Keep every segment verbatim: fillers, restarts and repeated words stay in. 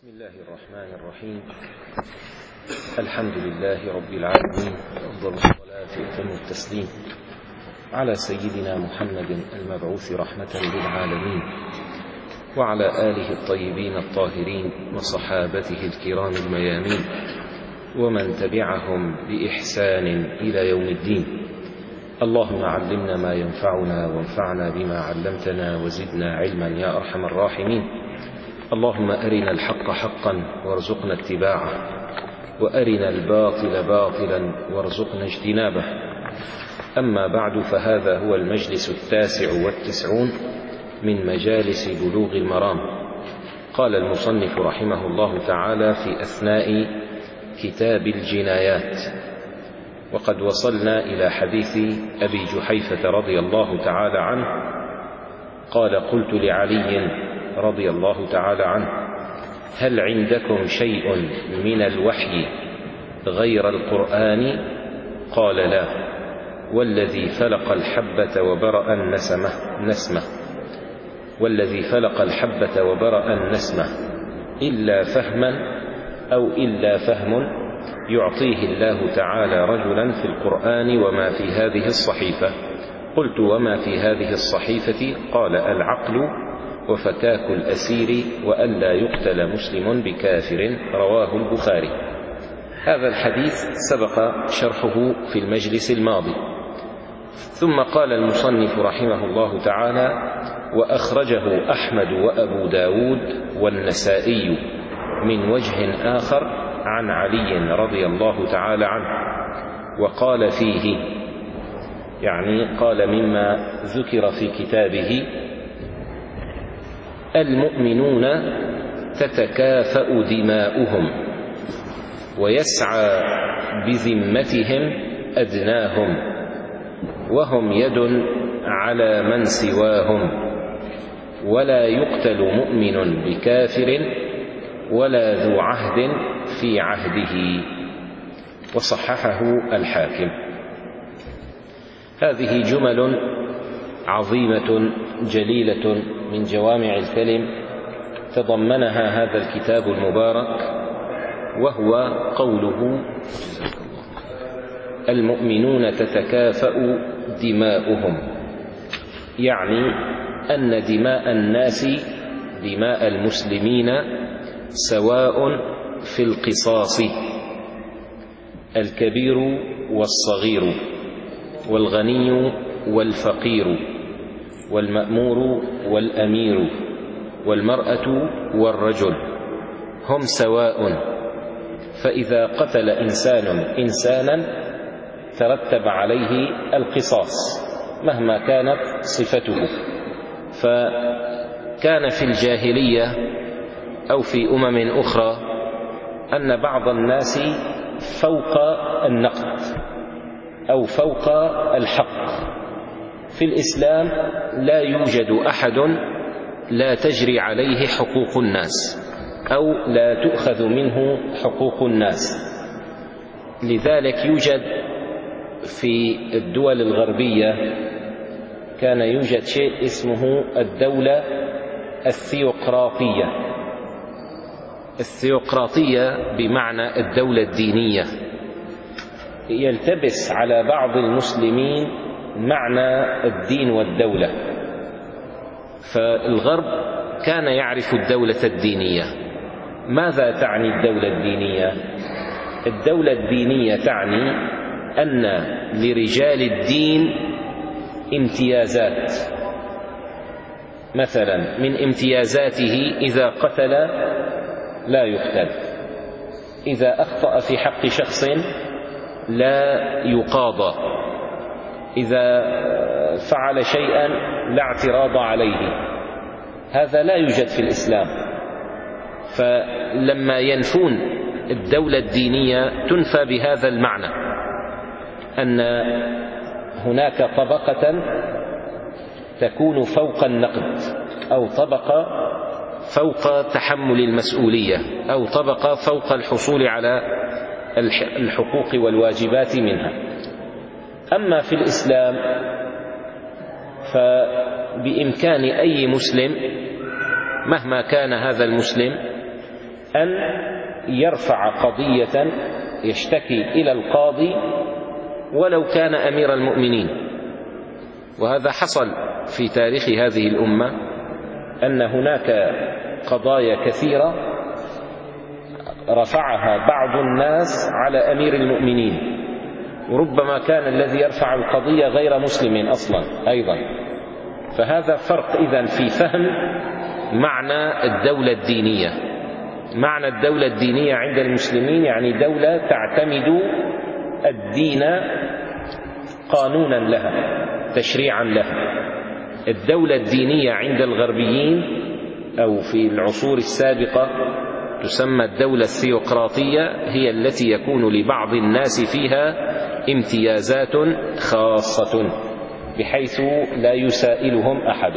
بسم الله الرحمن الرحيم. الحمد لله رب العالمين، أفضل الصلاة وأتم التسليم على سيدنا محمد المبعوث رحمة للعالمين، وعلى آله الطيبين الطاهرين وصحابته الكرام الميامين، ومن تبعهم بإحسان إلى يوم الدين. اللهم علمنا ما ينفعنا وانفعنا بما علمتنا وزدنا علما يا أرحم الراحمين. اللهم أرنا الحق حقا وارزقنا اتباعه، وأرنا الباطل باطلا وارزقنا اجتنابه. أما بعد، فهذا هو المجلس التاسع والتسعون من مجالس بلوغ المرام. قال المصنف رحمه الله تعالى في أثناء كتاب الجنايات: وقد وصلنا إلى حديث أبي جحيفة رضي الله تعالى عنه قال: قلت لعلي رضي الله تعالى عنه: هل عندكم شيء من الوحي غير القرآن؟ قال: لا، والذي فلق الحبة وبرأ النسمة نسمة والذي فلق الحبة وبرأ النسمة إلا فهما أو إلا فهم يعطيه الله تعالى رجلا في القرآن وما في هذه الصحيفة. قلت: وما في هذه الصحيفة؟ قال: العقل وفكاك الأسير وألا يقتل مسلم بكافر. رواه البخاري. هذا الحديث سبق شرحه في المجلس الماضي. ثم قال المصنف رحمه الله تعالى: وأخرجه أحمد وأبو داود والنسائي من وجه آخر عن علي رضي الله تعالى عنه، وقال فيه، يعني قال مما ذكر في كتابه: المؤمنون تتكافأ دماؤهم ويسعى بذمتهم أدناهم، وهم يد على من سواهم، ولا يقتل مؤمن بكافر ولا ذو عهد في عهده. وصححه الحاكم. هذه جمل عظيمة جليلة من جوامع الكلم تضمنها هذا الكتاب المبارك، وهو قوله: المؤمنون تتكافأ دماؤهم، يعني أن دماء الناس دماء المسلمين سواء في القصاص، الكبير والصغير، والغني والفقير، والمأمور والأمير، والمرأة والرجل، هم سواء. فإذا قتل إنسان إنسانا ترتب عليه القصاص مهما كانت صفته. فكان في الجاهلية أو في أمم أخرى أن بعض الناس فوق النقد أو فوق الحق. في الإسلام لا يوجد أحد لا تجري عليه حقوق الناس أو لا تؤخذ منه حقوق الناس. لذلك يوجد في الدول الغربية كان يوجد شيء اسمه الدولة الثيوقراطية. الثيوقراطية بمعنى الدولة الدينية. يلتبس على بعض المسلمين معنى الدين والدولة. فالغرب كان يعرف الدولة الدينية. ماذا تعني الدولة الدينية؟ الدولة الدينية تعني أن لرجال الدين امتيازات. مثلا من امتيازاته إذا قتل لا يقتل، إذا أخطأ في حق شخص لا يقاضى، إذا فعل شيئا لا اعتراض عليه. هذا لا يوجد في الإسلام. فلما ينفون الدولة الدينية تنفى بهذا المعنى، أن هناك طبقة تكون فوق النقد، أو طبقة فوق تحمل المسؤولية، أو طبقة فوق الحصول على الحقوق والواجبات منها. أما في الإسلام فبإمكان أي مسلم مهما كان هذا المسلم أن يرفع قضية يشتكي إلى القاضي ولو كان أمير المؤمنين. وهذا حصل في تاريخ هذه الأمة، أن هناك قضايا كثيرة رفعها بعض الناس على أمير المؤمنين، وربما كان الذي يرفع القضية غير مسلم أصلا أيضا. فهذا فرق إذن في فهم معنى الدولة الدينية. معنى الدولة الدينية عند المسلمين يعني دولة تعتمد الدين قانونا لها، تشريعا لها. الدولة الدينية عند الغربيين أو في العصور السابقة تسمى الدولة الثيوقراطية، هي التي يكون لبعض الناس فيها امتيازات خاصة بحيث لا يسائلهم أحد.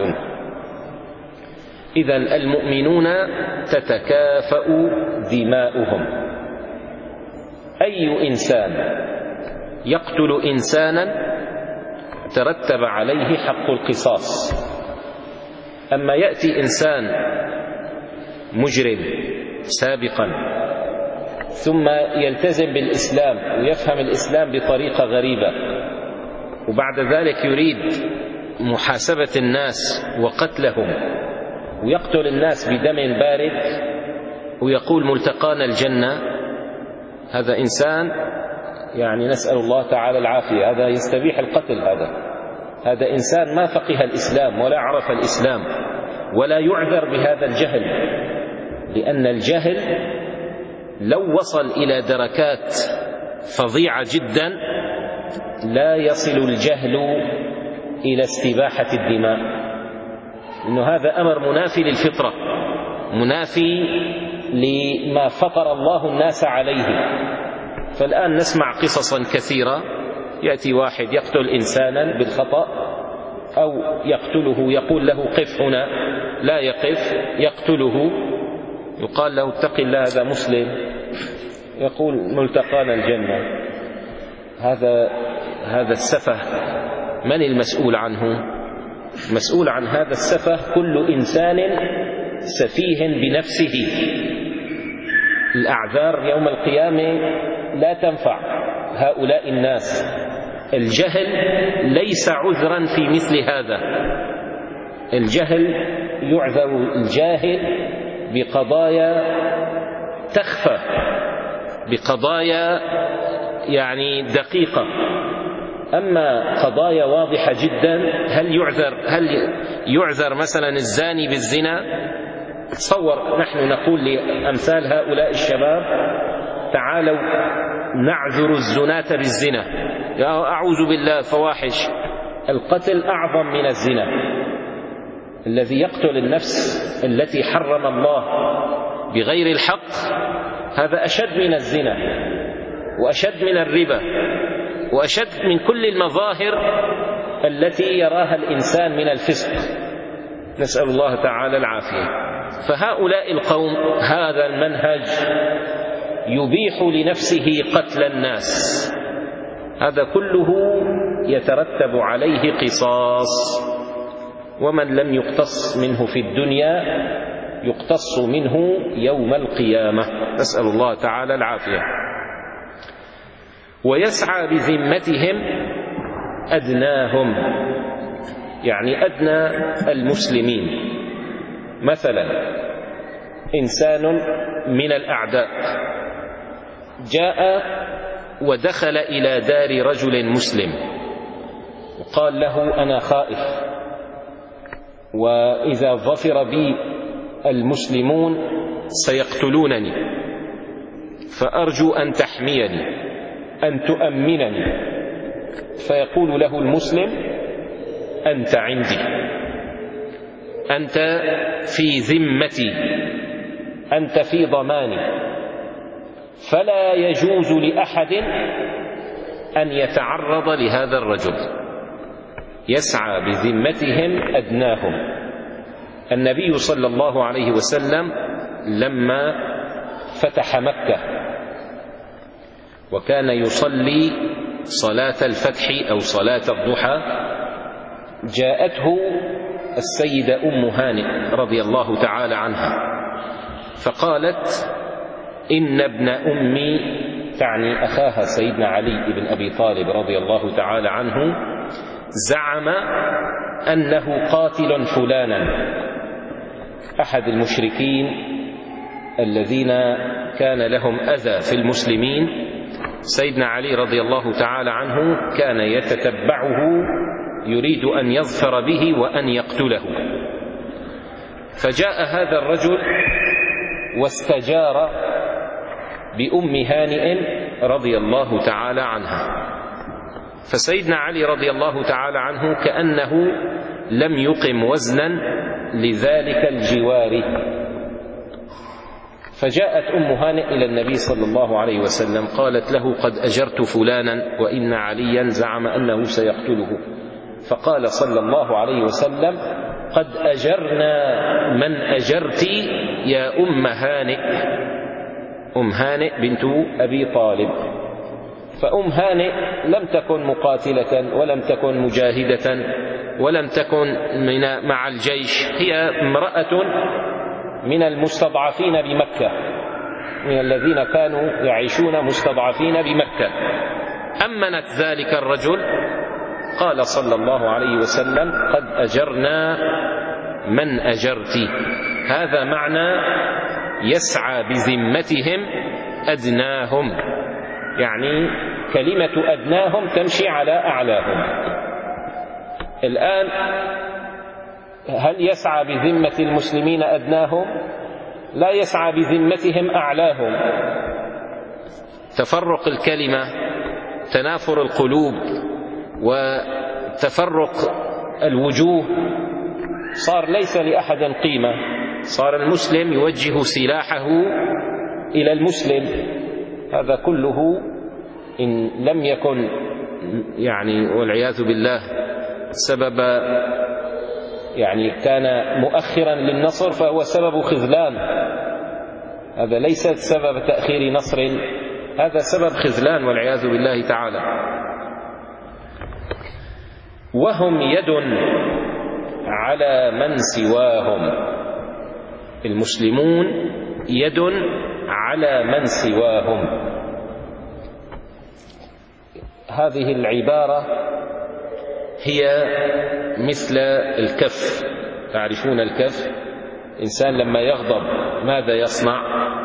إذن المؤمنون تتكافأ دماؤهم. أي إنسان يقتل إنسانا ترتب عليه حق القصاص. أما يأتي إنسان مجرم سابقا ثم يلتزم بالإسلام ويفهم الإسلام بطريقة غريبة، وبعد ذلك يريد محاسبة الناس وقتلهم ويقتل الناس بدم بارد ويقول ملتقانا الجنة، هذا إنسان يعني نسأل الله تعالى العافية، هذا يستبيح القتل. هذا هذا إنسان ما فقه الإسلام ولا عرف الإسلام، ولا يعذر بهذا الجهل، لأن الجهل لو وصل إلى دركات فظيعة جدا لا يصل الجهل إلى استباحة الدماء، إنه هذا أمر منافي للفطرة، منافي لما فطر الله الناس عليه. فالآن نسمع قصصا كثيرة، يأتي واحد يقتل إنسانا بالخطأ أو يقتله، يقول له قف هنا، لا يقف، يقتله، يقال له اتق الله هذا مسلم، يقول ملتقانا الجنة. هذا هذا السفه من المسؤول عنه؟ مسؤول عن هذا السفه كل إنسان سفيه بنفسه. الأعذار يوم القيامة لا تنفع هؤلاء الناس. الجهل ليس عذرا في مثل هذا. الجهل يعذر الجاهل بقضايا تخفى، بقضايا يعني دقيقة. أما قضايا واضحة جدا، هل يعذر هل يعذر مثلا الزاني بالزنا؟ تصور نحن نقول لأمثال هؤلاء الشباب تعالوا نعذر الزناة بالزنا، يا أعوذ بالله، فواحش. القتل أعظم من الزنا. الذي يقتل النفس التي حرم الله بغير الحق هذا أشد من الزنا وأشد من الربا وأشد من كل المظاهر التي يراها الإنسان من الفسق، نسأل الله تعالى العافية. فهؤلاء القوم هذا المنهج يبيح لنفسه قتل الناس، هذا كله يترتب عليه قصاص، ومن لم يقتص منه في الدنيا يقتص منه يوم القيامة، نسأل الله تعالى العافية. ويسعى بذمتهم أدناهم، يعني أدنى المسلمين. مثلا إنسان من الأعداء جاء ودخل إلى دار رجل مسلم وقال له أنا خائف، وإذا ظفر بي المسلمون سيقتلونني، فأرجو أن تحميني، أن تؤمنني. فيقول له المسلم أنت عندي، أنت في ذمتي، أنت في ضماني، فلا يجوز لأحد أن يتعرض لهذا الرجل. يسعى بذمتهم أدناهم. النبي صلى الله عليه وسلم لما فتح مكة وكان يصلي صلاة الفتح أو صلاة الضحى، جاءته السيدة أم هانئ رضي الله تعالى عنها فقالت إن ابن أمي، تعني أخاها سيدنا علي بن أبي طالب رضي الله تعالى عنه، زعم أنه قاتل فلانا، أحد المشركين الذين كان لهم أذى في المسلمين. سيدنا علي رضي الله تعالى عنه كان يتتبعه يريد أن يظفر به وأن يقتله، فجاء هذا الرجل واستجار بأم هانئ رضي الله تعالى عنها. فسيدنا علي رضي الله تعالى عنه كأنه لم يقم وزنا لذلك الجوار، فجاءت أم هانئ إلى النبي صلى الله عليه وسلم قالت له: قد أجرت فلانا وإن عليا زعم أنه سيقتله. فقال صلى الله عليه وسلم: قد أجرنا من أجرت يا أم هانئ. أم هانئ بنت أبي طالب. فأم هانئ لم تكن مقاتلة ولم تكن مجاهدة ولم تكن من مع الجيش، هي امرأة من المستضعفين بمكة، من الذين كانوا يعيشون مستضعفين بمكة. أمنت ذلك الرجل، قال صلى الله عليه وسلم: قد أجرنا من أجرت. هذا معنى يسعى بذمتهم أدناهم، يعني كلمة أدناهم تمشي على أعلاهم. الآن هل يسعى بذمة المسلمين أدناهم؟ لا، يسعى بذمتهم أعلاهم. تفرق الكلمة، تنافر القلوب، وتفرق الوجوه، صار ليس لأحد قيمة، صار المسلم يوجه سلاحه إلى المسلم. هذا كله إن لم يكن يعني والعياذ بالله سبب يعني كان مؤخرا للنصر فهو سبب خذلان، هذا ليس سبب تأخير نصر، هذا سبب خذلان والعياذ بالله تعالى. وهم يد على من سواهم، المسلمون يد على من سواهم. هذه العبارة هي مثل الكف، تعرفون الكف؟ الإنسان لما يغضب ماذا يصنع؟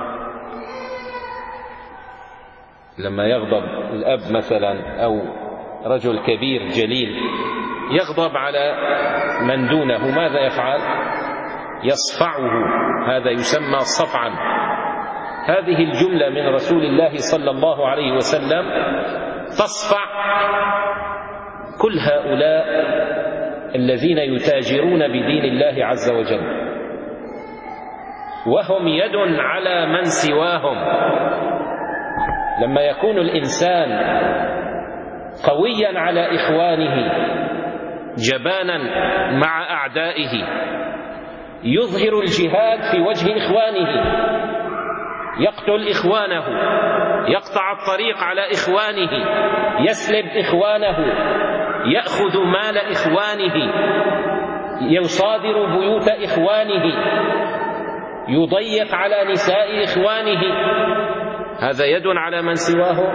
لما يغضب الأب مثلا أو رجل كبير جليل يغضب على من دونه ماذا يفعل؟ يصفعه، هذا يسمى صفعا. هذه الجملة من رسول الله صلى الله عليه وسلم تصفع كل هؤلاء الذين يتاجرون بدين الله عز وجل. وهم يد على من سواهم. لما يكون الإنسان قويا على إخوانه جبانا مع أعدائه يظهر الجهاد في وجه إخوانه، يقتل إخوانه، يقطع الطريق على إخوانه، يسلب إخوانه، يأخذ مال إخوانه، يصادر بيوت إخوانه، يضيق على نساء إخوانه. هذا يد على من سواه.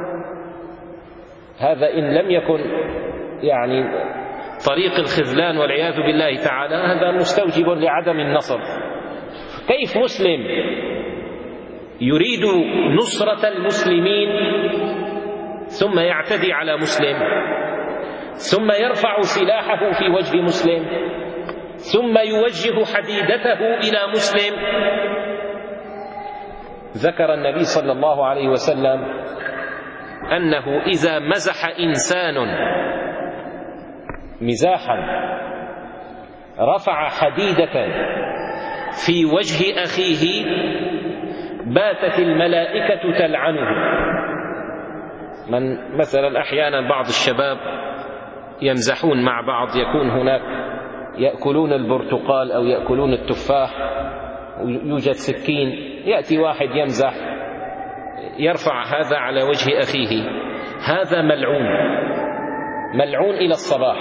هذا إن لم يكن يعني طريق الخذلان والعياذ بالله تعالى، هذا مستوجب لعدم النصر. كيف مسلم يريد نصرة المسلمين ثم يعتدي على مسلم، ثم يرفع سلاحه في وجه مسلم، ثم يوجه حديدته إلى مسلم؟ ذكر النبي صلى الله عليه وسلم أنه إذا مزح إنسان مزاحا رفع حديدة في وجه أخيه باتت الملائكة تلعنه. من مثلا أحيانا بعض الشباب يمزحون مع بعض، يكون هناك يأكلون البرتقال أو يأكلون التفاح ويوجد سكين، يأتي واحد يمزح يرفع هذا على وجه أخيه، هذا ملعون، ملعون إلى الصباح.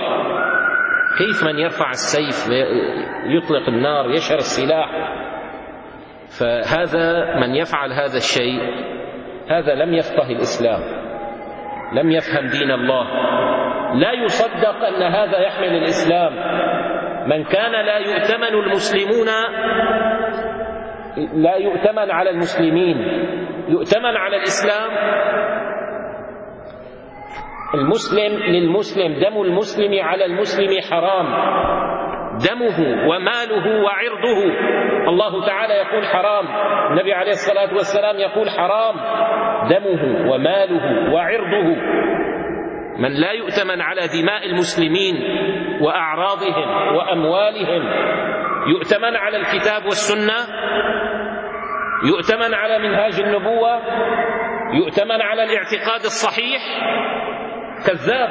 كيف من يرفع السيف يطلق النار يشهر السلاح؟ فهذا من يفعل هذا الشيء هذا لم يفقه الإسلام، لم يفهم دين الله، لا يصدق أن هذا يحمل الإسلام. من كان لا يؤتمن المسلمون لا يؤتمن على المسلمين، يؤتمن على الإسلام. المسلم للمسلم، دم المسلم على المسلم حرام، دمه وماله وعرضه. الله تعالى يقول حرام، النبي عليه الصلاة والسلام يقول حرام، دمه وماله وعرضه. من لا يؤتمن على دماء المسلمين وأعراضهم وأموالهم، يؤتمن على الكتاب والسنة، يؤتمن على منهاج النبوة، يؤتمن على الاعتقاد الصحيح. كذاب،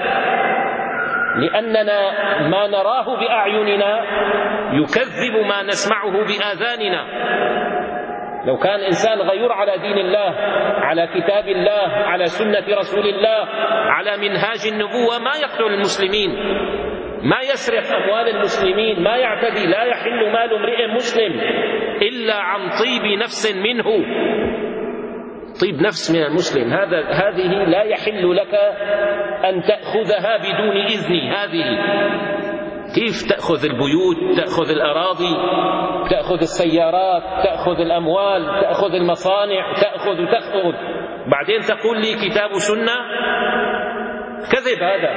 لأننا ما نراه بأعيننا يكذب ما نسمعه بآذاننا. لو كان إنسان غيور على دين الله، على كتاب الله، على سنة رسول الله، على منهاج النبوة، ما يقتل المسلمين، ما يسرق أموال المسلمين، ما يعتدي، لا يحل مال امرئ مسلم إلا عن طيب نفس منه. طيب نفس من المسلم، هذا هذه لا يحل لك أن تأخذها بدون إذني. هذه كيف تأخذ البيوت، تأخذ الأراضي، تأخذ السيارات، تأخذ الأموال، تأخذ المصانع، تأخذ تأخذ بعدين تقول لي كتاب سنة؟ كذب هذا.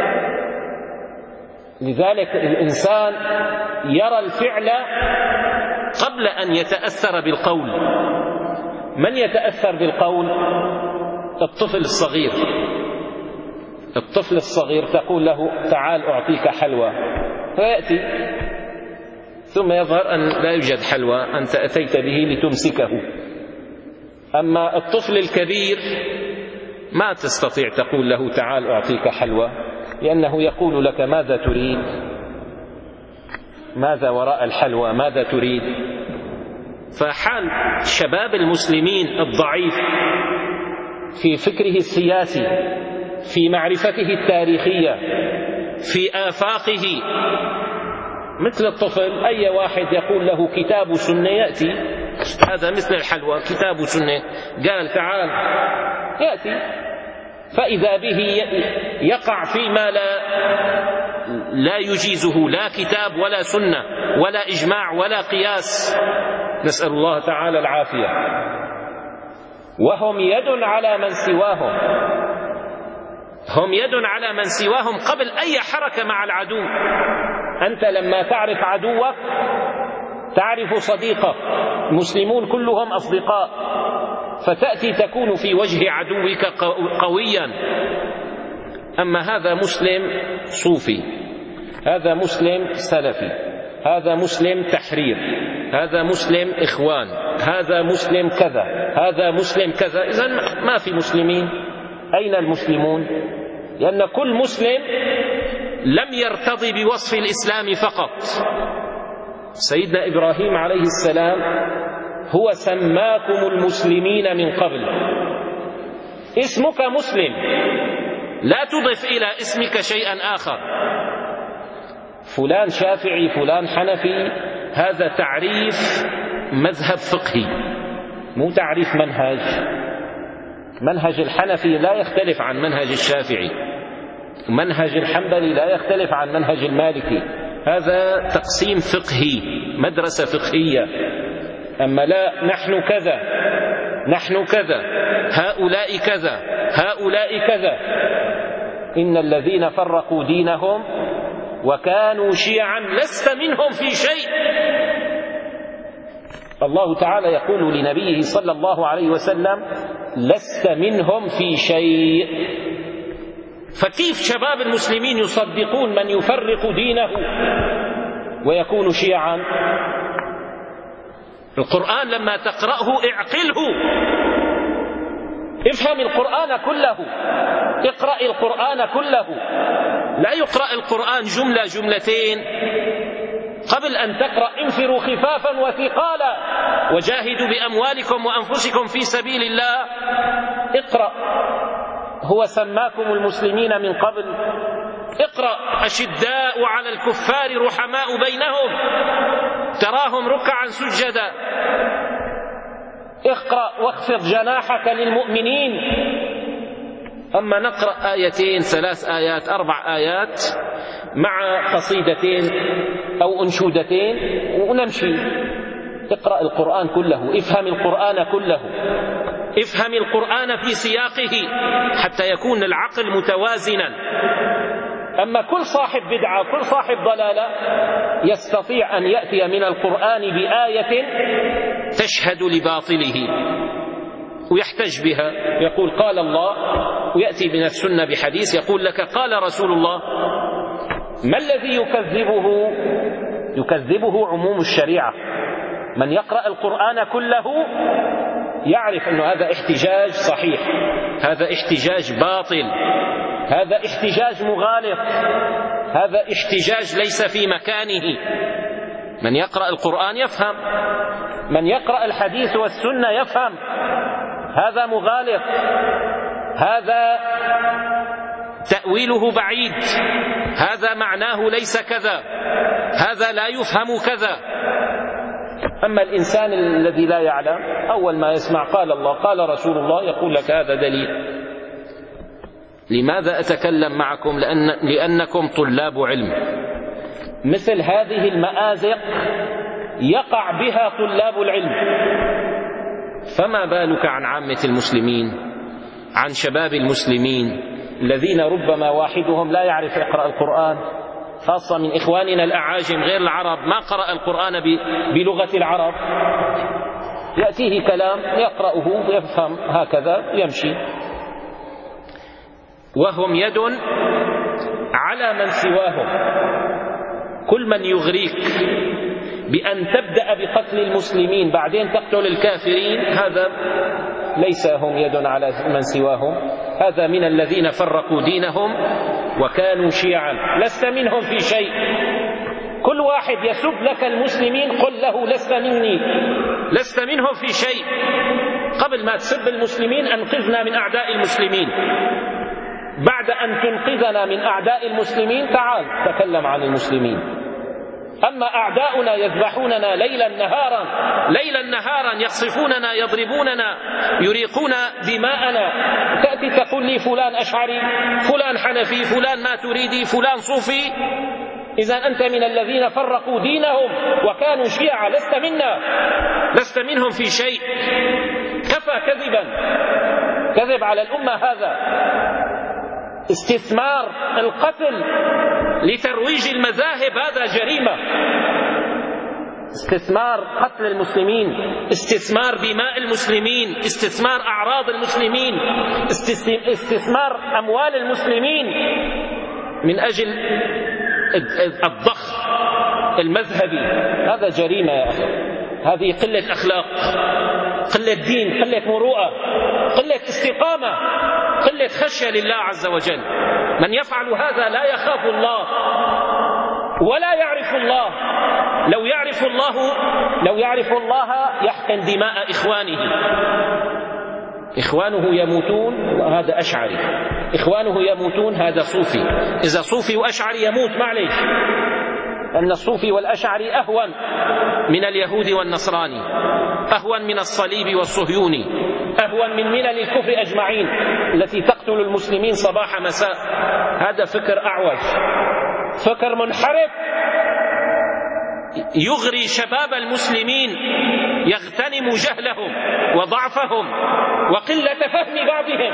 لذلك الإنسان يرى الفعل قبل أن يتأثر بالقول. من يتأثر بالقول؟ الطفل الصغير. الطفل الصغير تقول له تعال أعطيك حلوى، فيأتي ثم يظهر أن لا يوجد حلوى، أنت أتيت به لتمسكه. أما الطفل الكبير ما تستطيع تقول له تعال أعطيك حلوى، لأنه يقول لك ماذا تريد، ماذا وراء الحلوى، ماذا تريد. فحال شباب المسلمين الضعيف في فكره السياسي، في معرفته التاريخية، في آفاقه، مثل الطفل. أي واحد يقول له كتاب سنة يأتي، هذا مثل الحلوى، كتاب سنة، قال تعال يأتي، فإذا به يقع فيما لا لا يجيزه لا كتاب ولا سنة ولا إجماع ولا قياس، نسأل الله تعالى العافية. وهم يد على من سواهم، هم يد على من سواهم قبل أي حركة مع العدو. أنت لما تعرف عدوك تعرف صديقك، المسلمون كلهم أصدقاء، فتأتي تكون في وجه عدوك قويا. أما هذا مسلم صوفي، هذا مسلم سلفي، هذا مسلم تحرير، هذا مسلم إخوان، هذا مسلم كذا، هذا مسلم كذا. إذن ما في مسلمين. أين المسلمون؟ لأن كل مسلم لم يرتضي بوصف الإسلام فقط. سيدنا إبراهيم عليه السلام هو سماكم المسلمين من قبل، اسمك مسلم، لا تضف إلى اسمك شيئا آخر. فلان شافعي، فلان حنفي، هذا تعريف مذهب فقهي، مو تعريف منهج. منهج الحنفي لا يختلف عن منهج الشافعي، منهج الحنبلي لا يختلف عن منهج المالكي. هذا تقسيم فقهي، مدرسة فقهية. أما لا نحن كذا، نحن كذا، هؤلاء كذا، هؤلاء كذا. إن الذين فرقوا دينهم وكانوا شيعا لست منهم في شيء. الله تعالى يقول لنبيه صلى الله عليه وسلم لست منهم في شيء. فكيف شباب المسلمين يصدقون من يفرق دينه ويكون شيعا؟ القرآن لما تقرأه اعقله، افهم القرآن كله، اقرأ القرآن كله، لا يقرأ القرآن جملة جملتين. قبل أن تقرأ انفروا خفافا وثقالا وجاهدوا بأموالكم وأنفسكم في سبيل الله. اقرأ، هو سماكم المسلمين من قبل. اقرأ أشداء على الكفار رحماء بينهم تراهم ركعا سجدا. اقرأ واخفض جناحك للمؤمنين. أما نقرأ آيتين ثلاث آيات أربع آيات مع قصيدتين أو أنشودتين ونمشي. اقرأ القرآن كله، افهم القرآن كله، افهم القرآن في سياقه حتى يكون العقل متوازنا. أما كل صاحب بدعة كل صاحب ضلالة يستطيع أن يأتي من القرآن بآية تشهد لباطله ويحتج بها، يقول قال الله، ويأتي من السنة بحديث يقول لك قال رسول الله. ما الذي يكذبه؟ يكذبه عموم الشريعة. من يقرأ القرآن كله يعرف أن هذا احتجاج صحيح، هذا احتجاج باطل، هذا احتجاج مغالط، هذا احتجاج ليس في مكانه. من يقرأ القرآن يفهم، من يقرأ الحديث والسنة يفهم هذا مغالط، هذا تأويله بعيد، هذا معناه ليس كذا، هذا لا يفهم كذا. أما الإنسان الذي لا يعلم أول ما يسمع قال الله قال رسول الله يقول لك هذا دليل. لماذا أتكلم معكم؟ لأن لأنكم طلاب علم. مثل هذه المآزق يقع بها طلاب العلم، فما بالك عن عامة المسلمين، عن شباب المسلمين الذين ربما واحدهم لا يعرف يقرأ القرآن، خاصة من إخواننا الأعاجم غير العرب ما قرأ القرآن بلغة العرب، يأتيه كلام يقرأه ويفهم هكذا يمشي. وهم يد على من سواهم. كل من يغريك بأن تبدأ بقتل المسلمين بعدين تقتل الكافرين هذا ليس هم يد على من سواهم، هذا من الذين فرقوا دينهم وكانوا شيعا. لست منهم في شيء. كل واحد يسب لك المسلمين قل له لست مني، لست منهم في شيء. قبل ما تسب المسلمين أنقذنا من أعداء المسلمين، بعد أن تنقذنا من أعداء المسلمين تعال تكلم عن المسلمين. أما أعداؤنا يذبحوننا ليلا نهارا ليلا نهارا، يقصفوننا يضربوننا يريقون دماءنا، تأتي تقول لي فلان أشعري فلان حنفي فلان ما تريدي فلان صوفي. إذا أنت من الذين فرقوا دينهم وكانوا شيعا، لست منا، لست منهم في شيء. كفى كذبا، كذب على الأمة هذا. استثمار القتل لترويج المذاهب هذا جريمة. استثمار قتل المسلمين، استثمار دماء المسلمين، استثمار أعراض المسلمين، استثمار أموال المسلمين من أجل الضخ المذهبي، هذا جريمة يا أخي. هذه قلة أخلاق، قلة دين، قلة مروءة، قلة استقامة، قلة خشية لله عز وجل. من يفعل هذا لا يخاف الله ولا يعرف الله. لو يعرف الله لو يعرف الله يحقن دماء إخوانه. إخوانه يموتون وهذا أشعري، إخوانه يموتون هذا صوفي. إذا صوفي وأشعري يموت معليش، أن الصوفي والأشعري أهون من اليهود والنصراني، أهون من الصليب والصهيوني، أهون من ملل الكفر أجمعين التي تقتل المسلمين صباح مساء. هذا فكر أعوج، فكر منحرف يغري شباب المسلمين، يغتنم جهلهم وضعفهم وقلة فهم بعضهم.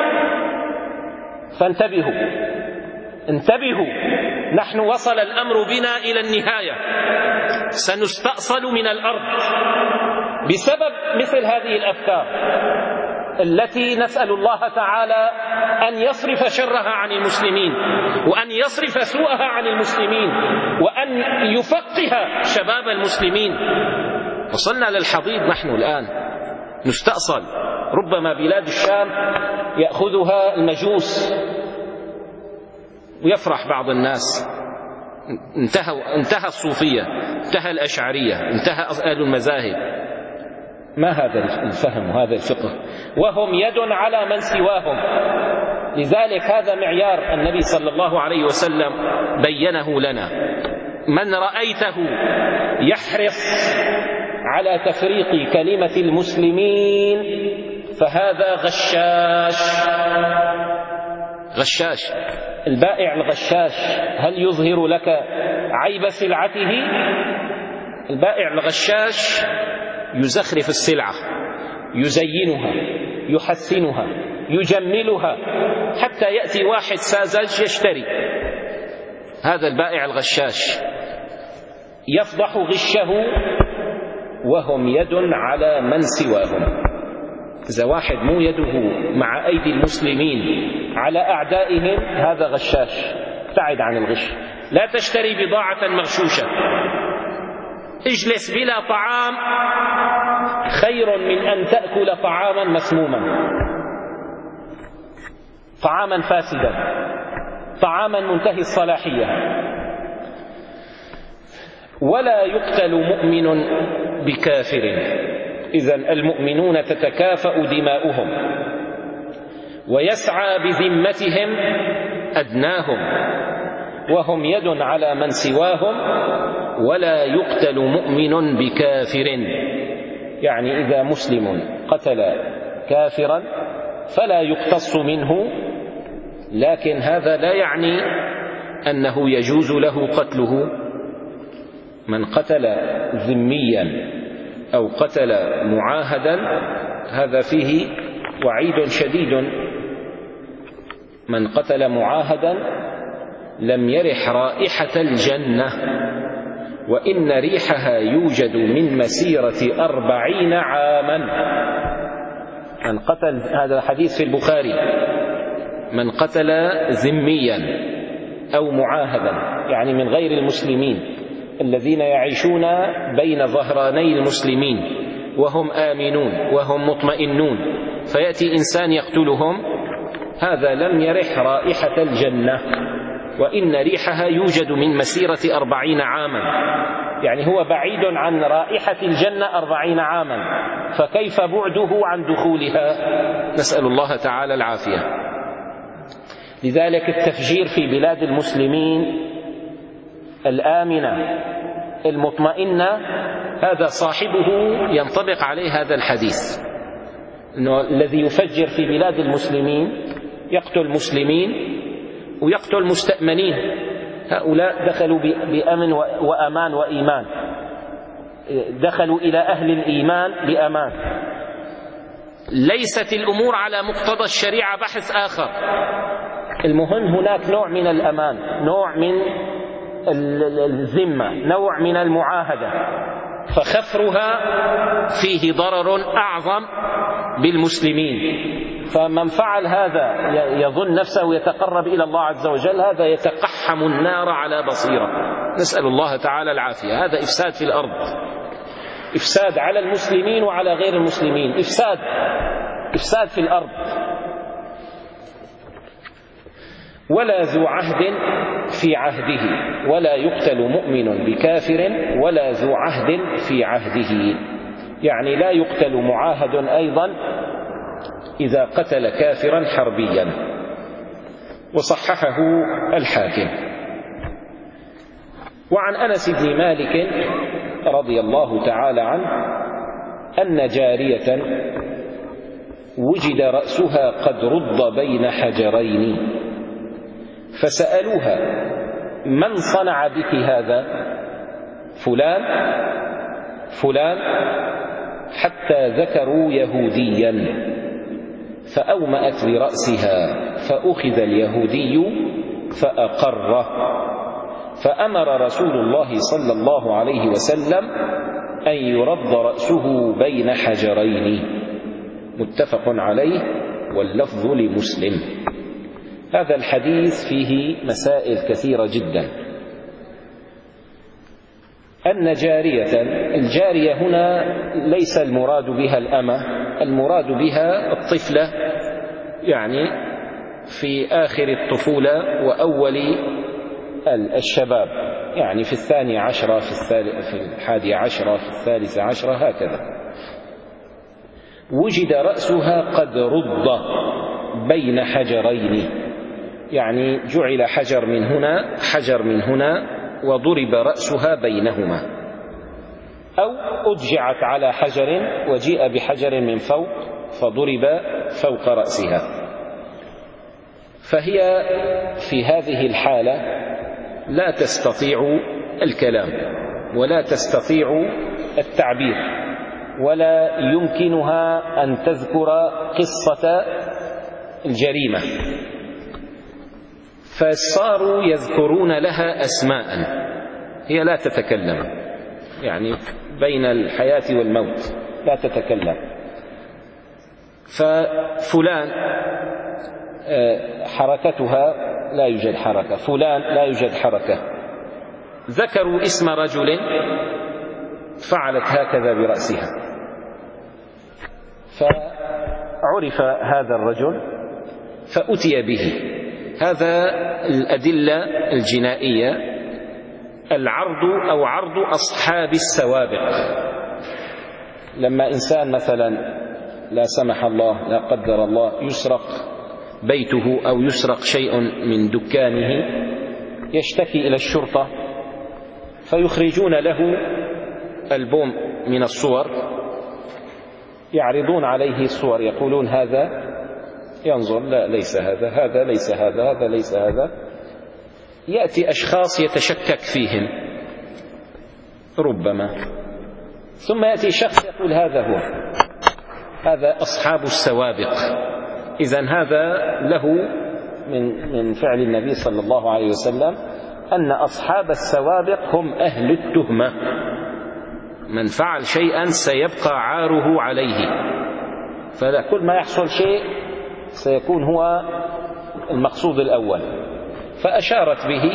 فانتبهوا انتبهوا، نحن وصل الأمر بنا إلى النهاية، سنستأصل من الأرض بسبب مثل هذه الأفكار التي نسأل الله تعالى أن يصرف شرها عن المسلمين، وأن يصرف سوءها عن المسلمين، وأن يفقه شباب المسلمين. وصلنا للحضيض نحن الآن، نستأصل. ربما بلاد الشام يأخذها المجوس ويفرح بعض الناس، انتهى, انتهى الصوفية، انتهى الأشعرية، انتهى أهل المذاهب. ما هذا الفهم وهذا الفقه؟ وهم يد على من سواهم. لذلك هذا معيار النبي صلى الله عليه وسلم بينه لنا. من رأيته يحرص على تفريق كلمة المسلمين فهذا غشاش. غشاش. البائع الغشاش هل يظهر لك عيب سلعته؟ البائع الغشاش يزخرف السلعة، يزينها، يحسنها، يجملها، حتى يأتي واحد ساذج يشتري. هذا البائع الغشاش يفضح غشه وهم يد على من سواهم. إذا واحد مو يده مع أيدي المسلمين على أعدائهم هذا غشاش. ابتعد عن الغش. لا تشتري بضاعة مغشوشة. اجلس بلا طعام خير من أن تأكل طعاما مسموما، طعاما فاسدا، طعاما منتهي الصلاحية. ولا يقتل مؤمن بكافر. إذن المؤمنون تتكافأ دماؤهم ويسعى بذمتهم أدناهم وهم يد على من سواهم. ولا يقتل مؤمن بكافر، يعني إذا مسلم قتل كافرا فلا يقتص منه، لكن هذا لا يعني أنه يجوز له قتله. من قتل ذميا أو قتل معاهدا هذا فيه وعيد شديد. من قتل معاهدا لم يرح رائحة الجنة، وإن ريحها يوجد من مسيرة أربعين عاما. من قتل، هذا الحديث في البخاري، من قتل ذميا أو معاهدا يعني من غير المسلمين الذين يعيشون بين ظهراني المسلمين وهم آمنون وهم مطمئنون، فيأتي إنسان يقتلهم، هذا لم يرح رائحة الجنة، وإن ريحها يوجد من مسيرة أربعين عاما. يعني هو بعيد عن رائحة الجنة أربعين عاما، فكيف بعده عن دخولها؟ نسأل الله تعالى العافية. لذلك التفجير في بلاد المسلمين الآمنة المطمئنة هذا صاحبه ينطبق عليه هذا الحديث، إنه الذي يفجر في بلاد المسلمين يقتل مسلمين ويقتل مستأمنين. هؤلاء دخلوا بأمن وأمان وإيمان، دخلوا إلى أهل الإيمان بأمان. ليست الأمور على مقتضى الشريعة، بحث آخر. المهم هناك نوع من الأمان، نوع من الذمة، نوع من المعاهدة، فخفرها فيه ضرر أعظم بالمسلمين. فمن فعل هذا يظن نفسه يتقرب إلى الله عز وجل، هذا يتقحم النار على بصيرة. نسأل الله تعالى العافية. هذا إفساد في الأرض، إفساد على المسلمين وعلى غير المسلمين، إفساد إفساد في الأرض. ولا ذو عهد في عهده، ولا يقتل مؤمن بكافر ولا ذو عهد في عهده، يعني لا يقتل معاهد أيضا إذا قتل كافرا حربيا. وصححه الحاكم. وعن أنس بن مالك رضي الله تعالى عنه أن جارية وجد رأسها قد رد بين حجرين، فسألوها: من صنع بك هذا؟ فلان فلان، حتى ذكروا يهوديا، فأومأت برأسها، فأخذ اليهودي فأقره، فأمر رسول الله صلى الله عليه وسلم أن يرد رأسه بين حجرين. متفق عليه، واللفظ لمسلم. هذا الحديث فيه مسائل كثيرة جدا. أن جارية، الجارية هنا ليس المراد بها الأمة، المراد بها الطفلة، يعني في آخر الطفولة وأول الشباب، يعني في الثانية عشرة، في, في الحادية عشرة، في الثالثة عشرة، هكذا. وجد رأسها قد رد بين حجرين، يعني جعل حجر من هنا حجر من هنا وضرب رأسها بينهما. أو أضجعت على حجر وجيء بحجر من فوق فضرب فوق رأسها. فهي في هذه الحالة لا تستطيع الكلام ولا تستطيع التعبير ولا يمكنها أن تذكر قصة الجريمة، فصاروا يذكرون لها أسماء. هي لا تتكلم، يعني بين الحياة والموت لا تتكلم. ففلان حركتها لا يوجد حركة، فلان لا يوجد حركة. ذكروا اسم رجل فعلت هكذا برأسها، فعرف هذا الرجل فأتي به. هذا الأدلة الجنائية، العرض أو عرض أصحاب السوابق. لما إنسان مثلا لا سمح الله لا قدر الله يسرق بيته أو يسرق شيء من دكانه، يشتكي إلى الشرطة فيخرجون له ألبوم من الصور، يعرضون عليه الصور، يقولون هذا، ينظر لا ليس هذا، هذا ليس هذا، هذا ليس هذا. يأتي أشخاص يتشكك فيهم ربما، ثم يأتي شخص يقول هذا هو، هذا أصحاب السوابق. إذن هذا له من من فعل النبي صلى الله عليه وسلم أن أصحاب السوابق هم أهل التهمة، من فعل شيئا سيبقى عاره عليه، فكل ما يحصل شيء سيكون هو المقصود الأول. فأشارت به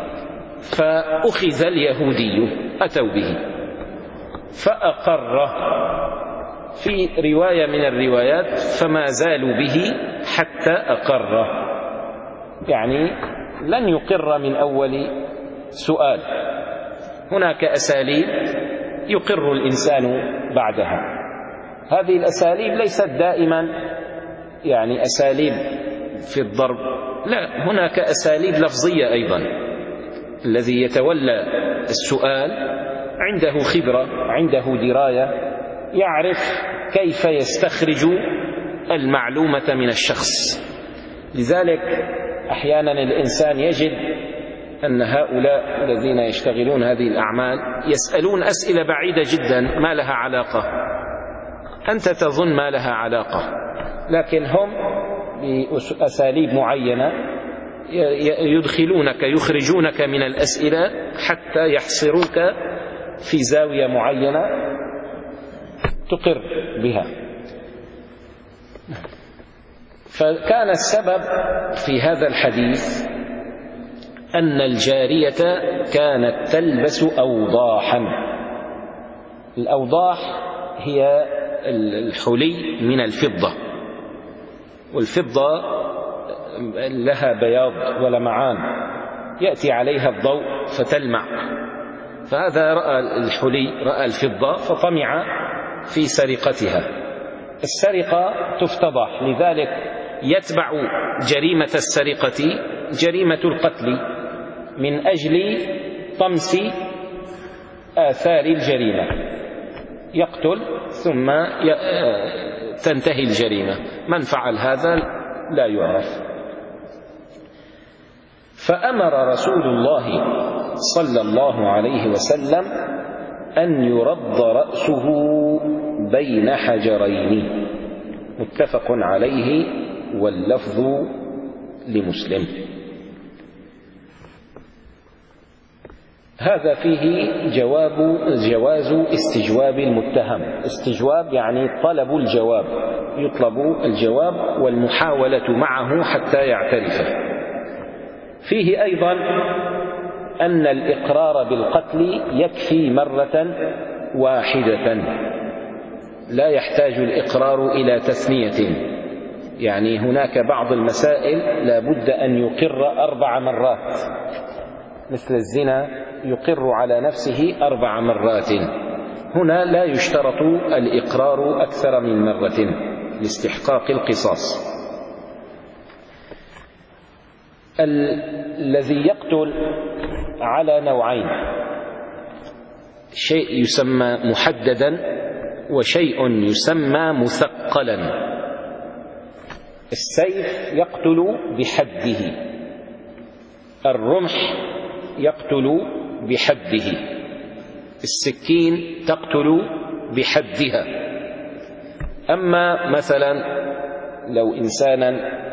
فأخذ اليهودي، أتوا به فأقره. في رواية من الروايات فما زالوا به حتى أقره، يعني لن يقر من أول سؤال. هناك أساليب يقر الإنسان بعدها. هذه الأساليب ليست دائما يعني أساليب في الضرب، لا، هناك أساليب لفظية أيضا. الذي يتولى السؤال عنده خبرة، عنده دراية، يعرف كيف يستخرج المعلومة من الشخص. لذلك أحيانا الإنسان يجد أن هؤلاء الذين يشتغلون هذه الأعمال يسألون أسئلة بعيدة جدا ما لها علاقة، أنت تظن ما لها علاقة، لكن هم بأساليب معينة يدخلونك يخرجونك من الأسئلة حتى يحصروك في زاوية معينة تقر بها. فكان السبب في هذا الحديث أن الجارية كانت تلبس أوضاحا. الأوضاح هي الحلي من الفضة، والفضة لها بياض ولمعان يأتي عليها الضوء فتلمع. فهذا رأى الحلي، رأى الفضة فطمع في سرقتها. السرقة تفتضح، لذلك يتبع جريمة السرقة جريمة القتل من أجل طمس آثار الجريمة. يقتل ثم تنتهي الجريمة. من فعل هذا لا يعرف. فأمر رسول الله صلى الله عليه وسلم أن يرد رأسه بين حجرين، متفق عليه واللفظ لمسلم. هذا فيه جواب جواز استجواب المتهم. استجواب يعني طلب الجواب، يطلب الجواب والمحاولة معه حتى يعترف. فيه أيضا أن الإقرار بالقتل يكفي مرة واحدة، لا يحتاج الإقرار إلى تثنية. يعني هناك بعض المسائل لا بد أن يقر أربع مرات، مثل الزنا يقر على نفسه أربع مرات. هنا لا يشترط الإقرار أكثر من مرة لاستحقاق القصاص. الذي يقتل على نوعين: شيء يسمى محددا وشيء يسمى مثقلا. السيف يقتل بحده، الرمح يقتل بحده، السكين تقتل بحدها. أما مثلا لو إنسانا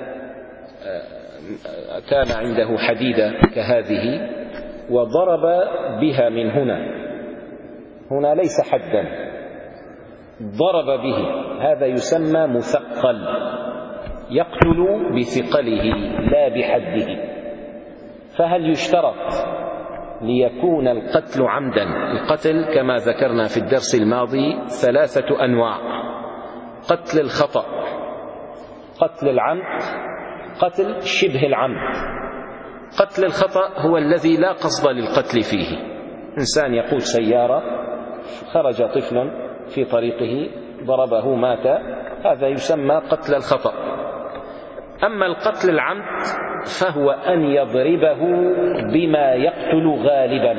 كان عنده حديدة كهذه وضرب بها من هنا، هنا ليس حدا، ضرب به، هذا يسمى مثقل، يقتل بثقله لا بحده. فهل يشترط ليكون القتل عمدا؟ القتل كما ذكرنا في الدرس الماضي ثلاثة أنواع: قتل الخطأ، قتل العمد، قتل شبه العمد. قتل الخطأ هو الذي لا قصد للقتل فيه، إنسان يقود سيارة، خرج طفل في طريقه ضربه مات، هذا يسمى قتل الخطأ. أما القتل العمد فهو أن يضربه بما يقتل غالبا،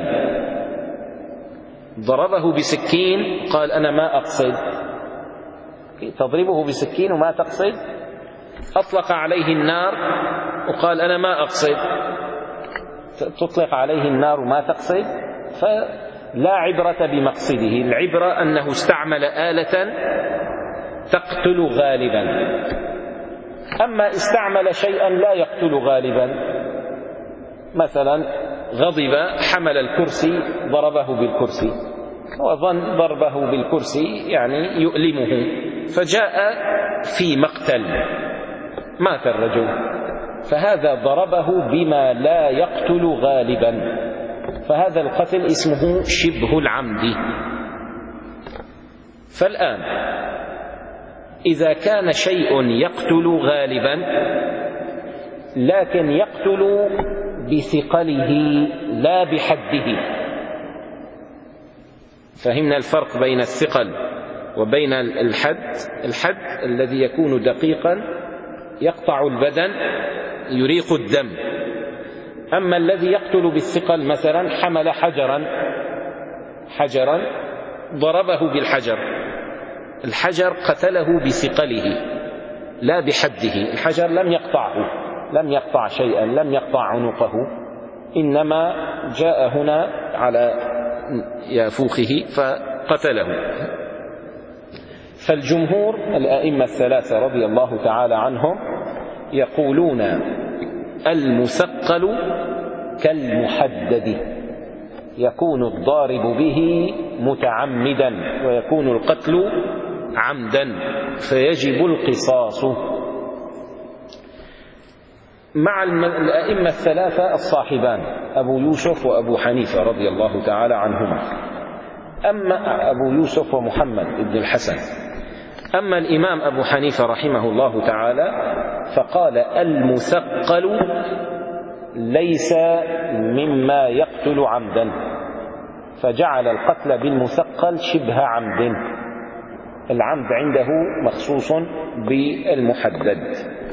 ضربه بسكين قال أنا ما أقصد، تضربه بسكين وما تقصد، أطلق عليه النار وقال أنا ما أقصد، تطلق عليه النار وما تقصد، فلا عبرة بمقصده، العبرة أنه استعمل آلة تقتل غالبا. أما استعمل شيئا لا يقتل غالبا، مثلا غضب حمل الكرسي ضربه بالكرسي وظن ضربه بالكرسي يعني يؤلمه، فجاء في مقتل، مات الرجل، فهذا ضربه بما لا يقتل غالبا، فهذا القتل اسمه شبه العمد. فالآن إذا كان شيء يقتل غالبا لكن يقتل بثقله لا بحده، فهمنا الفرق بين الثقل وبين الحد. الحد الذي يكون دقيقا يقطع البدن يريق الدم، أما الذي يقتل بالثقل مثلا حمل حجرا حجرا ضربه بالحجر، الحجر قتله بثقله لا بحده، الحجر لم يقطعه، لم يقطع شيئا، لم يقطع عنقه، إنما جاء هنا على يافوخه فقتله. فالجمهور الأئمة الثلاثة رضي الله تعالى عنهم يقولون المثقل كالمحدد، يكون الضارب به متعمدا ويكون القتل عمدا فيجب القصاص. مع الأئمة الثلاثة الصاحبان أبو يوسف وأبو حنيفة رضي الله تعالى عنهما، أما أبو يوسف ومحمد بن الحسن. أما الإمام أبو حنيفة رحمه الله تعالى فقال المثقل ليس مما يقتل عمدا، فجعل القتل بالمثقل شبه عمد، العمد عنده مخصوص بالمحدد،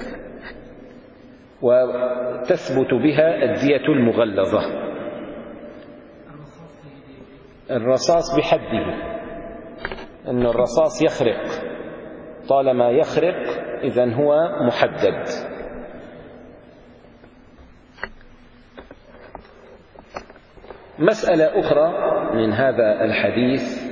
وتثبت بها الدية المغلظة. الرصاص بحده، أن الرصاص يخرق، طالما يخرق إذن هو محدد. مسألة أخرى من هذا الحديث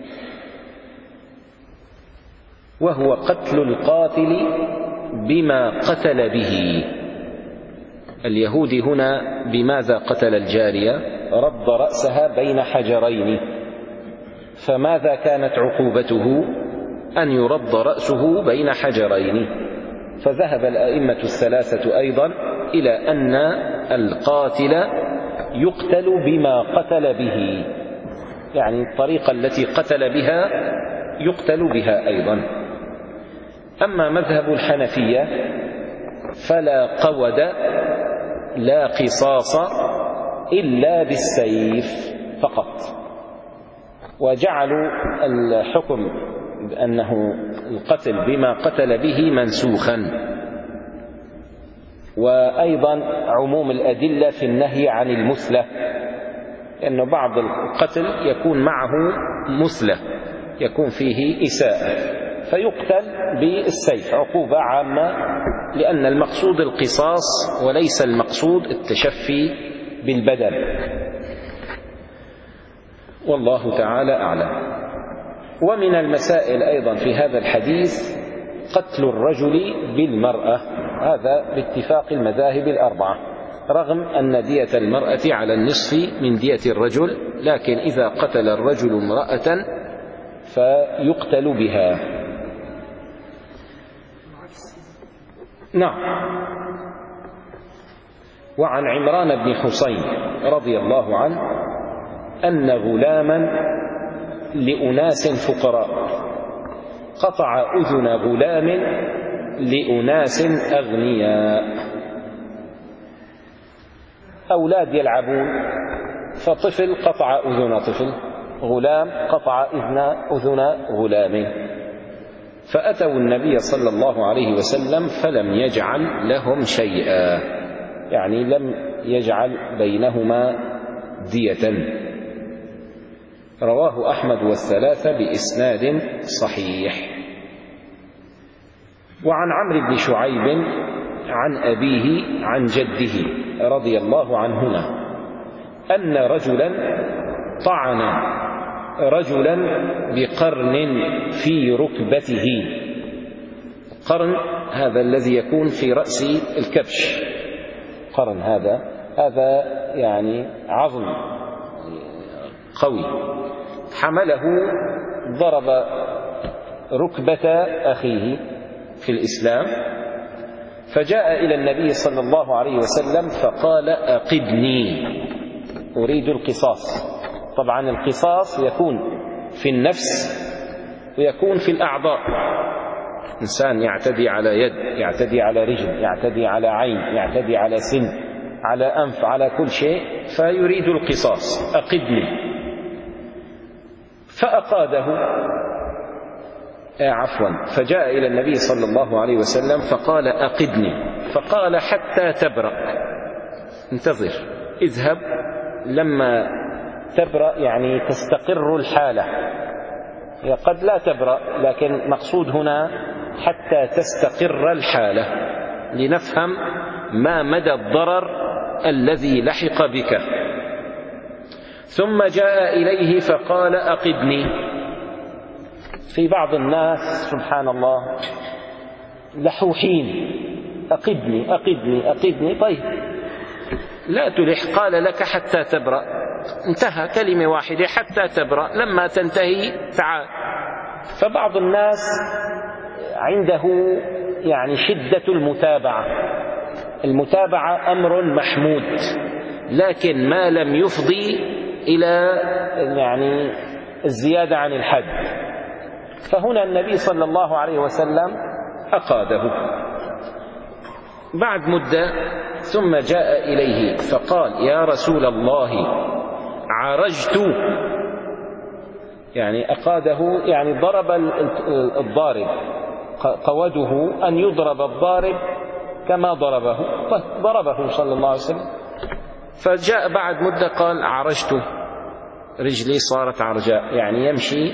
وهو قتل القاتل بما قتل به. اليهودي هنا بماذا قتل الجارية؟ رد رأسها بين حجرين، فماذا كانت عقوبته؟ أن يرد رأسه بين حجرين. فذهب الأئمة الثلاثة أيضا إلى أن القاتل يقتل بما قتل به، يعني الطريقة التي قتل بها يقتل بها أيضا. أما مذهب الحنفية فلا قود لا قصاص إلا بالسيف فقط، وجعلوا الحكم بأنه القتل بما قتل به منسوخا، وأيضا عموم الأدلة في النهي عن المثلة، لأن بعض القتل يكون معه مثلة، يكون فيه إساءة، فيقتل بالسيف عقوبة عامة، لأن المقصود القصاص وليس المقصود التشفي بالبدن. والله تعالى أعلم. ومن المسائل أيضا في هذا الحديث قتل الرجل بالمرأة، هذا باتفاق المذاهب الأربعة، رغم أن دية المرأة على النصف من دية الرجل، لكن إذا قتل الرجل امرأة فيقتل بها. نعم. وعن عمران بن حسين رضي الله عنه أن غلاما لأناس فقراء قطع أذن غلام لأناس أغنياء. أولاد يلعبون، فطفل قطع أذن طفل، غلام قطع أذن أذن غلام، فأتوا النبي صلى الله عليه وسلم فلم يجعل لهم شيئا، يعني لم يجعل بينهما دية. رواه أحمد والثلاثة بإسناد صحيح. وعن عمرو بن شعيب عن أبيه عن جده رضي الله عنهما أن رجلا طعن رجلا بقرن في ركبته. قرن هذا الذي يكون في رأس الكبش، قرن هذا هذا يعني عظم قوي، حمله ضرب ركبة أخيه في الإسلام، فجاء إلى النبي صلى الله عليه وسلم فقال أقدني، أريد القصاص. طبعا القصاص يكون في النفس ويكون في الأعضاء، إنسان يعتدي على يد، يعتدي على رجل، يعتدي على عين، يعتدي على سن، على أنف، على كل شيء، فيريد القصاص. أقدني. فأقاده، آه عفوا فجاء إلى النبي صلى الله عليه وسلم فقال أقدني، فقال حتى تبرأ، انتظر، اذهب لما تبرأ، يعني تستقر الحالة، هي قد لا تبرأ لكن مقصود هنا حتى تستقر الحالة، لنفهم ما مدى الضرر الذي لحق بك. ثم جاء إليه فقال أقدني. في بعض الناس سبحان الله لحوحين، أقدني أقدني أقدني، طيب لا تلح، قال لك حتى تبرأ، انتهى، كلمة واحدة حتى تبرأ، لما تنتهي تعال. فبعض الناس عنده يعني شدة المتابعة، المتابعة أمر محمود، لكن ما لم يفضي إلى يعني الزيادة عن الحد. فهنا النبي صلى الله عليه وسلم أقاده. بعد مدة ثم جاء إليه فقال يا رسول الله عرجت، يعني أقاده، يعني ضرب الضارب، قوده أن يضرب الضارب كما ضربه، ضربه صلى الله عليه وسلم. فجاء بعد مدة قال عرجت، رجلي صارت عرجاء، يعني يمشي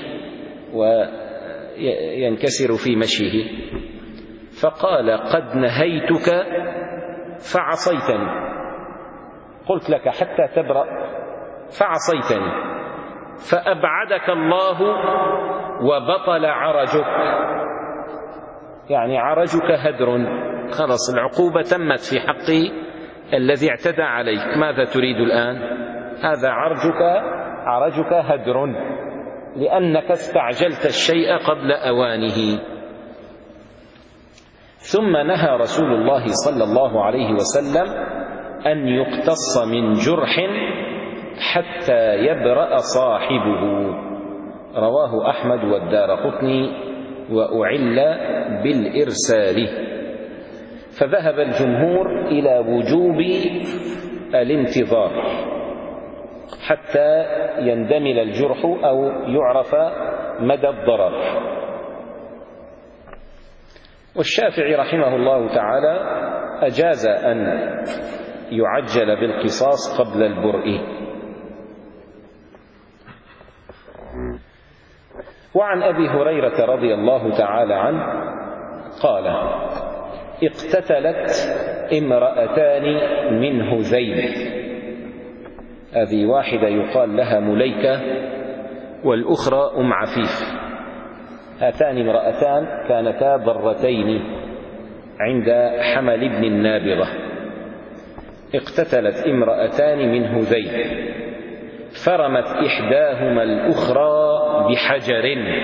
وينكسر في مشيه. فقال قد نهيتك فعصيتني، قلت لك حتى تبرأ فعصيتني، فأبعدك الله وبطل عرجك، يعني عرجك هدر، خلاص العقوبة تمت في حق الذي اعتدى عليك، ماذا تريد الآن؟ هذا عرجك عرجك هدر، لأنك استعجلت الشيء قبل أوانه. ثم نهى رسول الله صلى الله عليه وسلم أن يقتص من جرح حتى يبرأ صاحبه. رواه أحمد والدارقطني وأعل بالإرسال. فذهب الجمهور إلى وجوب الانتظار حتى يندمل الجرح أو يعرف مدى الضرر. والشافعي رحمه الله تعالى أجاز أن يعجل بالقصاص قبل البرء، وعن أبي هريرة رضي الله تعالى عنه قال: اقتتلت امرأتان من هذيل. هذه واحدة يقال لها مليكة والأخرى أم عفيف. هاتان امرأتان كانتا ضرتين عند حمل بن النابغة. اقتتلت امرأتان من هذيل فرمت إحداهما الأخرى بحجر،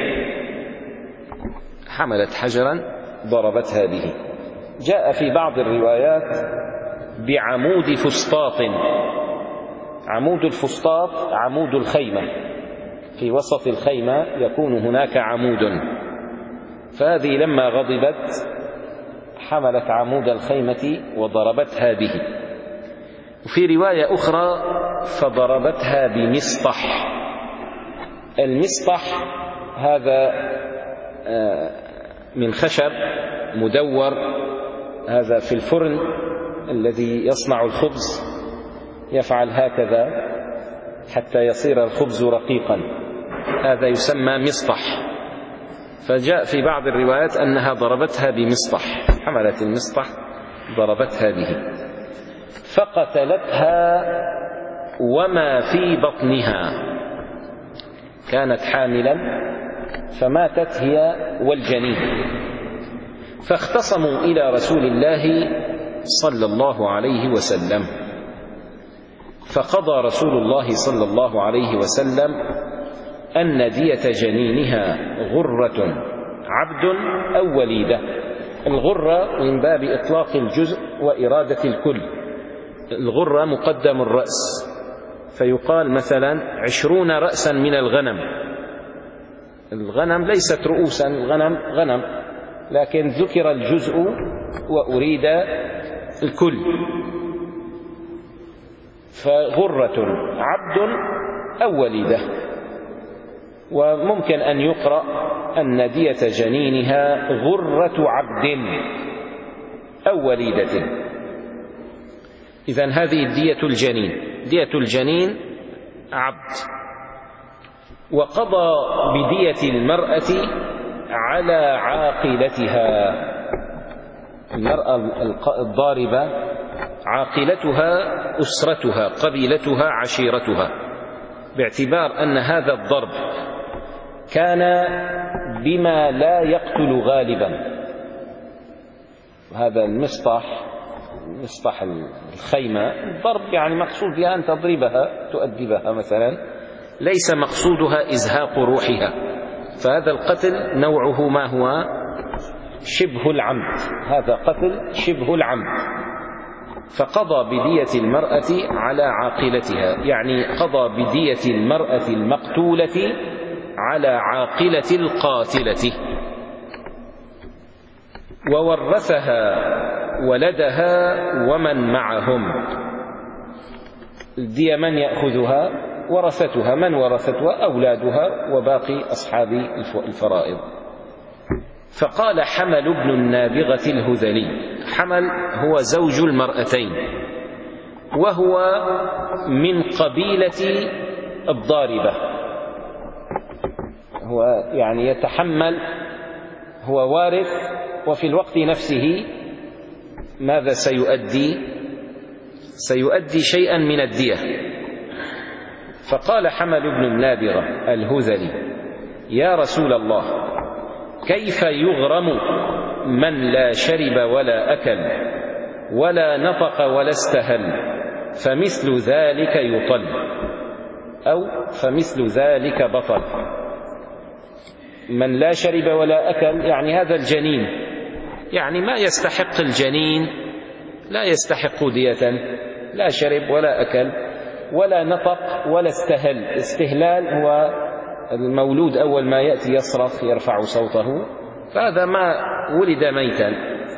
حملت حجرا ضربتها به. جاء في بعض الروايات بعمود فسطاط. عمود الفسطاط عمود الخيمة، في وسط الخيمة يكون هناك عمود، فهذه لما غضبت حملت عمود الخيمة وضربتها به. وفي رواية أخرى فضربتها بمسطح. المسطح هذا من خشب مدور، هذا في الفرن الذي يصنع الخبز يفعل هكذا حتى يصير الخبز رقيقا، هذا يسمى مسطح. فجاء في بعض الروايات أنها ضربتها بمسطح، حملت المسطح ضربتها به فقتلتها وما في بطنها. كانت حاملا فماتت هي والجنين، فاختصموا إلى رسول الله صلى الله عليه وسلم، فقضى رسول الله صلى الله عليه وسلم أن دية جنينها غرة عبد أو وليدة. الغرة من باب إطلاق الجزء وإرادة الكل. الغرة مقدم الرأس، فيقال مثلا عشرون رأسا من الغنم. الغنم ليست رؤوسا، الغنم غنم، لكن ذكر الجزء وأريد الكل. فغرة عبد أو وليدة. وممكن أن يقرأ أن دية جنينها غرة عبد أو وليدة. إذن هذه دية الجنين، دية الجنين عبد. وقضى بدية المرأة على عاقلتها. المرأة الضاربة عاقلتها أسرتها، قبيلتها، عشيرتها، باعتبار أن هذا الضرب كان بما لا يقتل غالبا. هذا المسطح، مسطح الخيمة، الضرب يعني مقصود بها أن تضربها تؤدبها مثلا، ليس مقصودها إزهاق روحها. فهذا القتل نوعه ما هو؟ شبه العمد. هذا قتل شبه العمد. فقضى بدية المرأة على عاقلتها، يعني قضى بدية المرأة المقتولة على عاقلة القاتلة، وورثها ولدها ومن معهم. الدية من يأخذها؟ ورثتها. من ورثتها؟ أولادها وباقي أصحاب الفرائض. فقال حمل بن النابغة الهذلي. حمل هو زوج المرأتين، وهو من قبيلة الضاربة. هو يعني يتحمل، هو وارث، وفي الوقت نفسه ماذا سيؤدي؟ سيؤدي شيئا من الدية. فقال حمل بن النابغة الهذلي: يا رسول الله، كيف يغرم من لا شرب ولا أكل ولا نطق ولا استهل، فمثل ذلك يطل، أو فمثل ذلك بطل. من لا شرب ولا أكل يعني هذا الجنين، يعني ما يستحق الجنين، لا يستحق دية، لا شرب ولا أكل ولا نطق ولا استهل. استهلال هو المولود أول ما يأتي يصرخ يرفع صوته، فهذا ما ولد ميتا.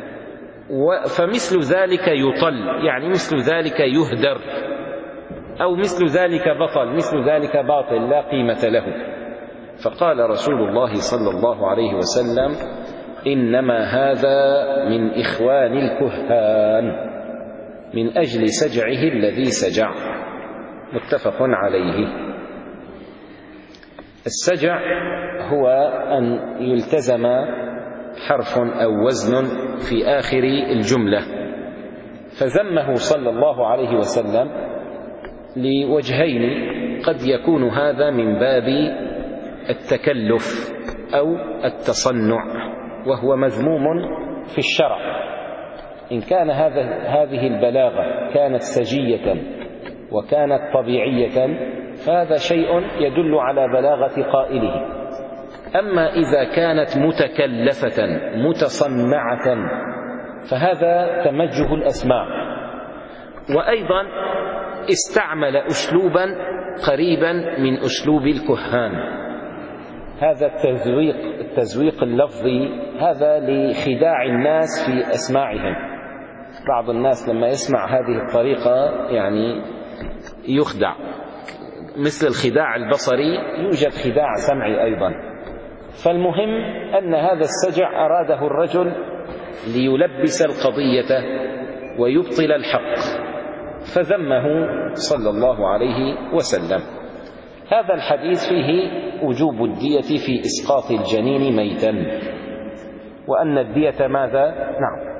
فمثل ذلك يطل، يعني مثل ذلك يهدر، أو مثل ذلك بطل، مثل ذلك باطل لا قيمة له. فقال رسول الله صلى الله عليه وسلم: إنما هذا من إخوان الكهان، من أجل سجعه الذي سجع. متفق عليه. السجع هو أن يلتزم حرف أو وزن في آخر الجملة، فذمه صلى الله عليه وسلم لوجهين: قد يكون هذا من باب التكلف أو التصنع، وهو مذموم في الشرع. إن كان هذا هذه البلاغة كانت سجية وكانت طبيعية فهذا شيء يدل على بلاغة قائله. أما إذا كانت متكلفة متصنعة فهذا تمجه الأسماع. وأيضا استعمل أسلوبا قريبا من أسلوب الكهان. هذا التزويق التزويق اللفظي هذا لخداع الناس في أسماعهم. بعض الناس لما يسمع هذه الطريقة يعني يخدع، مثل الخداع البصري يوجد خداع سمعي أيضا. فالمهم أن هذا السجع أراده الرجل ليلبس القضية ويبطل الحق، فذمه صلى الله عليه وسلم. هذا الحديث فيه وجوب الدية في إسقاط الجنين ميتا، وأن الدية ماذا؟ نعم.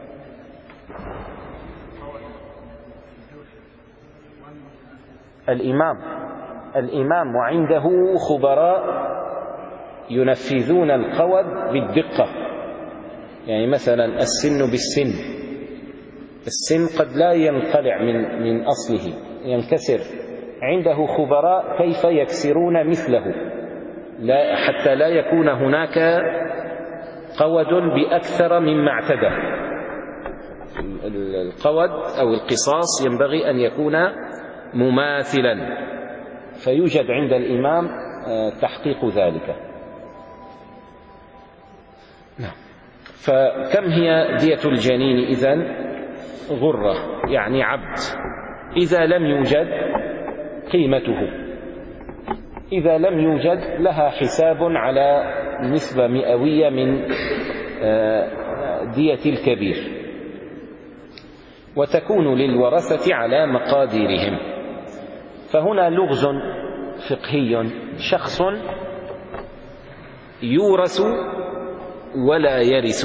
الإمام الإمام وعنده خبراء ينفذون القود بالدقة. يعني مثلا السن بالسن، السن قد لا ينقلع من من أصله، ينكسر، عنده خبراء كيف يكسرون مثله لا حتى لا يكون هناك قود بأكثر مما اعتدى. القود أو القصاص ينبغي أن يكون مماثلا، فيوجد عند الإمام تحقيق ذلك. فكم هي دية الجنين إذن؟ غرة، يعني عبد. إذا لم يوجد قيمته، إذا لم يوجد لها حساب على نسبة مئوية من دية الكبير، وتكون للورثة على مقاديرهم. فهنا لغز فقهي: شخص يورث ولا يرث.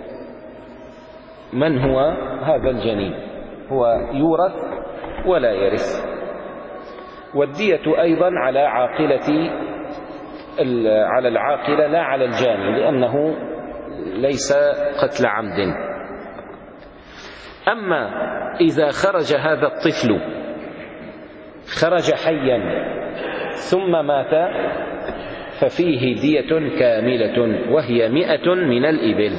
من هو هذا الجنين؟ هو يورث ولا يرث. والدية أيضا على عاقلة على العاقلة لا على الجاني، لأنه ليس قتل عمد. أما إذا خرج هذا الطفل خرج حيا ثم مات ففيه دية كاملة، وهي مئة من الإبل.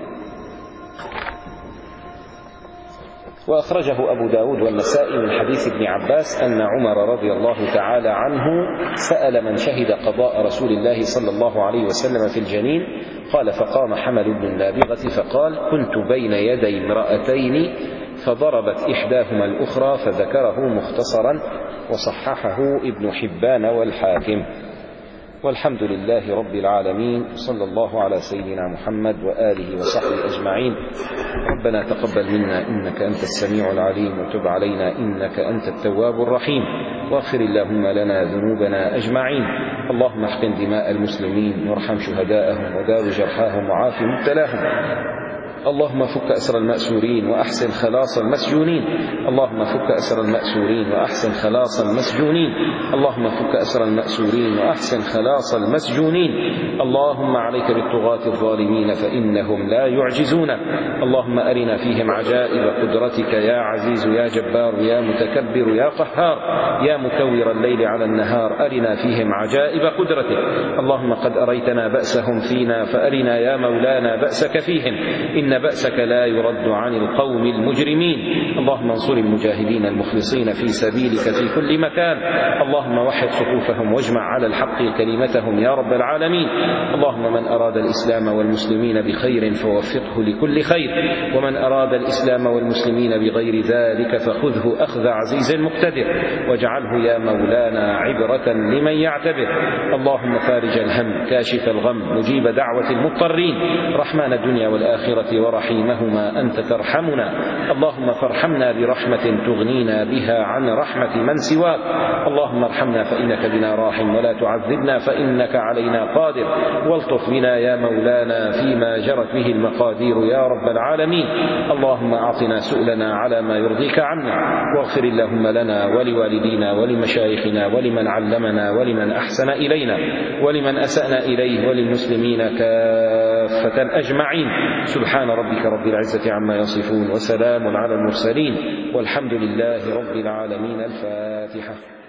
وأخرجه أبو داود والنسائي من حديث ابن عباس أن عمر رضي الله تعالى عنه سأل من شهد قضاء رسول الله صلى الله عليه وسلم في الجنين، قال: فقام حمل بن النابغة فقال: كنت بين يدي امرأتين فضربت إحداهما الأخرى، فذكره مختصرا وصححه ابن حبان والحاكم. والحمد لله رب العالمين، صلى الله على سيدنا محمد وآله وصحبه أجمعين. ربنا تقبل منا إنك أنت السميع العليم، وتب علينا إنك أنت التواب الرحيم، واغفر اللهم لنا ذنوبنا أجمعين. اللهم احقن دماء المسلمين وارحم شهداءهم وداو جرحاهم وعاف مبتلاهم. اللهم فك أسر المأسورين وأحسن خلاص المسجونين. اللهم فك أسر المأسورين وأحسن خلاص المسجونين. اللهم فك أسر المأسورين وأحسن خلاص المسجونين. اللهم عليك بالطغاة الظالمين فإنهم لا يعجزون. اللهم أرنا فيهم عجائب قدرتك يا عزيز يا جبار يا متكبر يا قهار يا مكور الليل على النهار، أرنا فيهم عجائب قدرتك. اللهم قد أريتنا بأسهم فينا فأرنا يا مولانا بأسك فيهم، إن بأسك لا يرد عن القوم المجرمين. اللهم انصر المجاهدين المخلصين في سبيلك في كل مكان. اللهم وحد صفوفهم واجمع على الحق كلمتهم يا رب العالمين. اللهم من أراد الإسلام والمسلمين بخير فوفقه لكل خير، ومن أراد الإسلام والمسلمين بغير ذلك فخذه أخذ عزيز مقتدر، واجعله يا مولانا عبرة لمن يعتبر. اللهم فارج الهم كاشف الغم مجيب دعوة المضطرين، رحمن الدنيا والآخرة ورحيمهما أنت ترحمنا، اللهم فارحمنا برحمة تغنينا بها عن رحمة من سواك. اللهم ارحمنا فإنك بنا راحم، ولا تعذبنا فإنك علينا قادر، والطف بنا يا مولانا فيما جرت به المقادير يا رب العالمين. اللهم أعطنا سؤلنا على ما يرضيك عنا، واغفر اللهم لنا ولوالدينا ولمشايخنا ولمن علمنا ولمن أحسن إلينا ولمن أسأنا إليه وللمسلمين كافة أجمعين. سبحان ربك رب العزة عما يصفون، وسلام على المرسلين، والحمد لله رب العالمين. الفاتحة.